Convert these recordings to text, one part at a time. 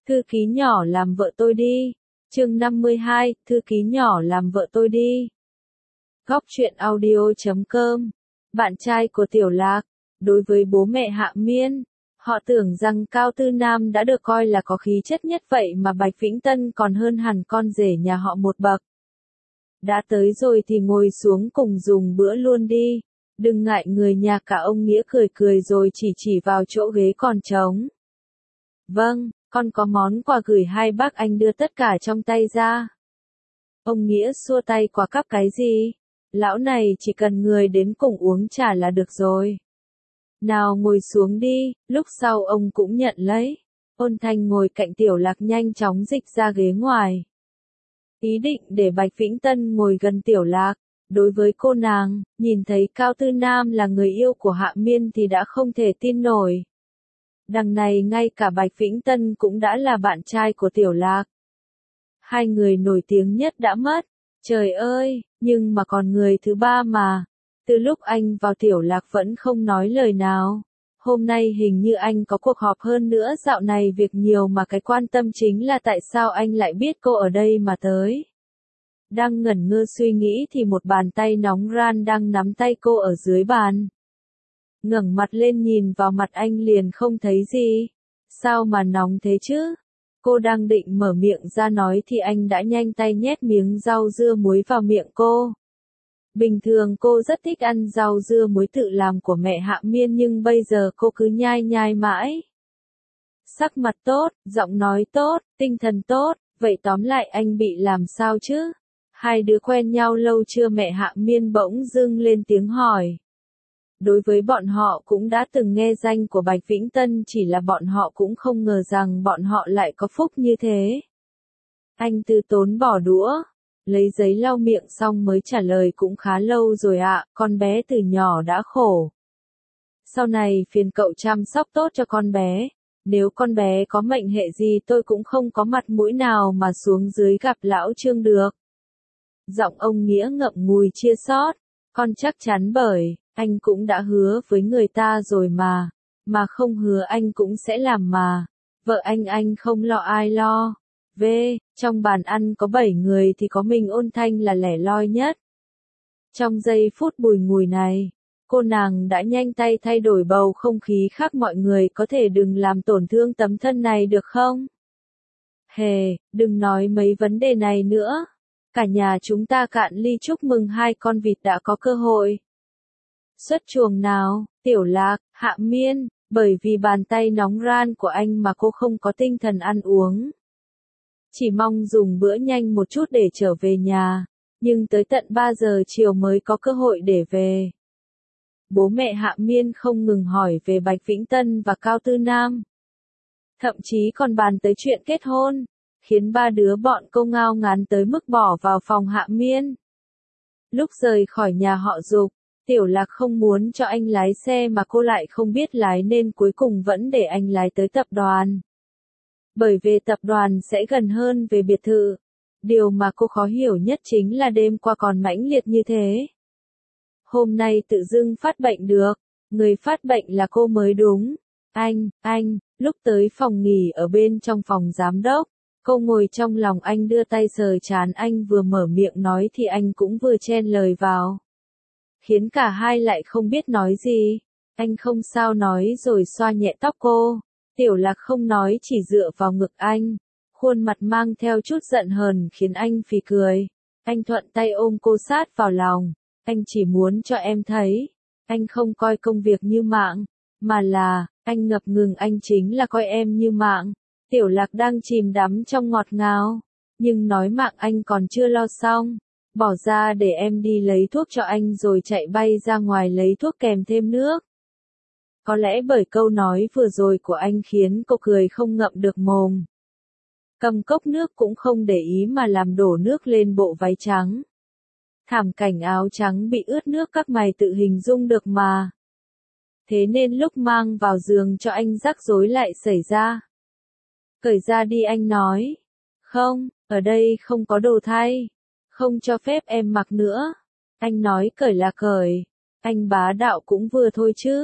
Thư ký nhỏ làm vợ tôi đi. Chương 52, thư ký nhỏ làm vợ tôi đi. Góc truyện audio.com. Bạn trai của Tiểu Lạc. Đối với bố mẹ Hạ Miên, họ tưởng rằng Cao Tư Nam đã được coi là có khí chất nhất vậy mà Bạch Vĩnh Tân còn hơn hẳn con rể nhà họ một bậc. Đã tới rồi thì ngồi xuống cùng dùng bữa luôn đi. Đừng ngại người nhà, cả ông Nghĩa cười cười rồi chỉ vào chỗ ghế còn trống. Vâng, con có món quà gửi hai bác, anh đưa tất cả trong tay ra. Ông Nghĩa xua tay, quà cắp cái gì? Lão này chỉ cần người đến cùng uống trà là được rồi. Nào ngồi xuống đi, lúc sau ông cũng nhận lấy. Ôn Thanh ngồi cạnh Tiểu Lạc nhanh chóng dịch ra ghế ngoài. Ý định để Bạch Vĩnh Tân ngồi gần Tiểu Lạc. Đối với cô nàng, nhìn thấy Cao Tư Nam là người yêu của Hạ Miên thì đã không thể tin nổi. Đằng này ngay cả Bạch Vĩnh Tân cũng đã là bạn trai của Tiểu Lạc. Hai người nổi tiếng nhất đã mất. Trời ơi, nhưng mà còn người thứ ba mà. Từ lúc anh vào Tiểu Lạc vẫn không nói lời nào. Hôm nay hình như anh có cuộc họp, hơn nữa dạo này việc nhiều mà cái quan tâm chính là tại sao anh lại biết cô ở đây mà tới. Đang ngẩn ngơ suy nghĩ thì một bàn tay nóng ran đang nắm tay cô ở dưới bàn. Ngẩng mặt lên nhìn vào mặt anh liền không thấy gì. Sao mà nóng thế chứ? Cô đang định mở miệng ra nói thì anh đã nhanh tay nhét miếng rau dưa muối vào miệng cô. Bình thường cô rất thích ăn rau dưa muối tự làm của mẹ Hạ Miên, nhưng bây giờ cô cứ nhai nhai mãi. Sắc mặt tốt, giọng nói tốt, tinh thần tốt, vậy tóm lại anh bị làm sao chứ? Hai đứa quen nhau lâu chưa? Mẹ Hạ Miên bỗng dưng lên tiếng hỏi. Đối với bọn họ cũng đã từng nghe danh của Bạch Vĩnh Tân, chỉ là bọn họ cũng không ngờ rằng bọn họ lại có phúc như thế. Anh từ tốn bỏ đũa, lấy giấy lau miệng xong mới trả lời, cũng khá lâu rồi ạ, con bé từ nhỏ đã khổ. Sau này phiền cậu chăm sóc tốt cho con bé. Nếu con bé có mệnh hệ gì tôi cũng không có mặt mũi nào mà xuống dưới gặp lão Trương được. Giọng ông Nghĩa ngậm ngùi chia xót. Con chắc chắn, bởi anh cũng đã hứa với người ta rồi mà không hứa anh cũng sẽ làm mà. Vợ anh không lo ai lo. Trong bàn ăn có 7 người thì có mình Ôn Thanh là lẻ loi nhất. Trong giây phút bùi ngùi này, cô nàng đã nhanh tay thay đổi bầu không khí khác. Mọi người có thể đừng làm tổn thương tấm thân này được không? Đừng nói mấy vấn đề này nữa. Cả nhà chúng ta cạn ly chúc mừng hai con vịt đã có cơ hội xuất chuồng nào. Tiểu Lạc, Hạ Miên, bởi vì bàn tay nóng ran của anh mà cô không có tinh thần ăn uống. Chỉ mong dùng bữa nhanh một chút để trở về nhà, nhưng tới tận 3 giờ chiều mới có cơ hội để về. Bố mẹ Hạ Miên không ngừng hỏi về Bạch Vĩnh Tân và Cao Tư Nam. Thậm chí còn bàn tới chuyện kết hôn, khiến ba đứa bọn cô ngao ngán tới mức bỏ vào phòng Hạ Miên. Lúc rời khỏi nhà họ Dục, Tiểu Lạc không muốn cho anh lái xe mà cô lại không biết lái nên cuối cùng vẫn để anh lái tới tập đoàn. Bởi về tập đoàn sẽ gần hơn về biệt thự. Điều mà cô khó hiểu nhất chính là đêm qua còn mãnh liệt như thế. Hôm nay tự dưng phát bệnh được, người phát bệnh là cô mới đúng. Anh, lúc tới phòng nghỉ ở bên trong phòng giám đốc, cô ngồi trong lòng anh đưa tay sờ trán anh, vừa mở miệng nói thì anh cũng vừa chen lời vào. Khiến cả hai lại không biết nói gì. Anh không sao nói rồi xoa nhẹ tóc cô. Tiểu Lạc không nói, chỉ dựa vào ngực anh. Khuôn mặt mang theo chút giận hờn khiến anh phì cười. Anh thuận tay ôm cô sát vào lòng. Anh chỉ muốn cho em thấy, anh không coi công việc như mạng, mà là, anh ngập ngừng, anh chính là coi em như mạng. Tiểu Lạc đang chìm đắm trong ngọt ngào. Nhưng nói mạng anh còn chưa lo xong. Bỏ ra để em đi lấy thuốc cho anh rồi chạy bay ra ngoài lấy thuốc kèm thêm nước. Có lẽ bởi câu nói vừa rồi của anh khiến cô cười không ngậm được mồm. Cầm cốc nước cũng không để ý mà làm đổ nước lên bộ váy trắng. Thảm cảnh áo trắng bị ướt nước các mày tự hình dung được mà. Thế nên lúc mang vào giường cho anh rắc rối lại xảy ra. Cởi ra đi, anh nói. Không, ở đây không có đồ thay. Không cho phép em mặc nữa. Anh nói cởi là cởi. Anh bá đạo cũng vừa thôi chứ.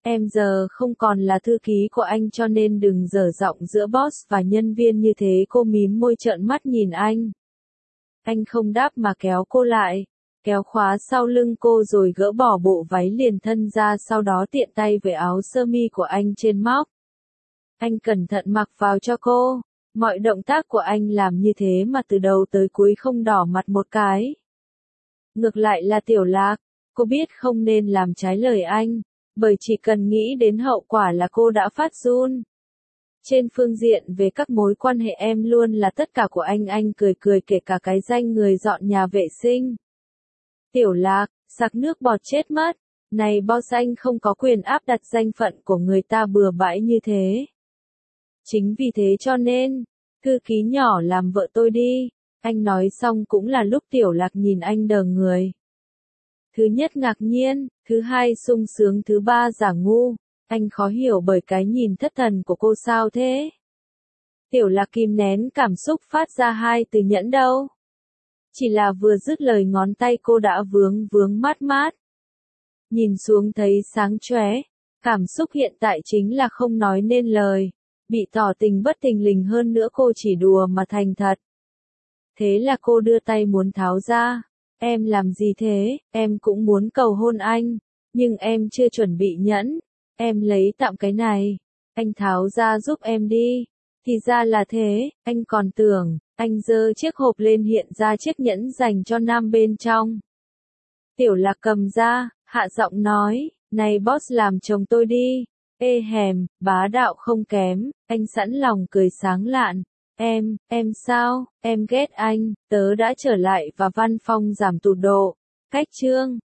Em giờ không còn là thư ký của anh cho nên đừng dở giọng giữa boss và nhân viên như thế. Cô mím môi trợn mắt nhìn anh. Anh không đáp mà kéo cô lại, kéo khóa sau lưng cô rồi gỡ bỏ bộ váy liền thân ra, sau đó tiện tay với áo sơ mi của anh trên móc. Anh cẩn thận mặc vào cho cô. Mọi động tác của anh làm như thế mà từ đầu tới cuối không đỏ mặt một cái. Ngược lại là Tiểu Lạc, cô biết không nên làm trái lời anh, bởi chỉ cần nghĩ đến hậu quả là cô đã phát run. Trên phương diện về các mối quan hệ em luôn là tất cả của anh cười cười, kể cả cái danh người dọn nhà vệ sinh. Tiểu Lạc, sặc nước bọt chết mất. Này boss, anh không có quyền áp đặt danh phận của người ta bừa bãi như thế. Chính vì thế cho nên, thư ký nhỏ làm vợ tôi đi. Anh nói xong cũng là lúc Tiểu Lạc nhìn anh đờ người. Thứ nhất ngạc nhiên, thứ hai sung sướng, thứ ba giả ngu. Anh khó hiểu bởi cái nhìn thất thần của cô. Sao thế? Tiểu Lạc kìm nén cảm xúc phát ra hai từ nhẫn đâu. Chỉ là vừa dứt lời ngón tay cô đã vướng mát mát. Nhìn xuống thấy sáng chóe, cảm xúc hiện tại chính là không nói nên lời. Bị tỏ tình bất thình lình, hơn nữa cô chỉ đùa mà thành thật. Thế là cô đưa tay muốn tháo ra. Em làm gì thế? Em cũng muốn cầu hôn anh, nhưng em chưa chuẩn bị nhẫn. Em lấy tạm cái này. Anh tháo ra giúp em đi. Thì ra là thế, anh còn tưởng. Anh giơ chiếc hộp lên, hiện ra chiếc nhẫn dành cho nam bên trong. Tiểu Lạc cầm ra, hạ giọng nói, này boss, làm chồng tôi đi. Ê hèm, bá đạo không kém. Anh sẵn lòng cười sáng lạn. Em sao? Em ghét anh. Tớ đã trở lại và văn phòng giảm tụt độ. Cách chương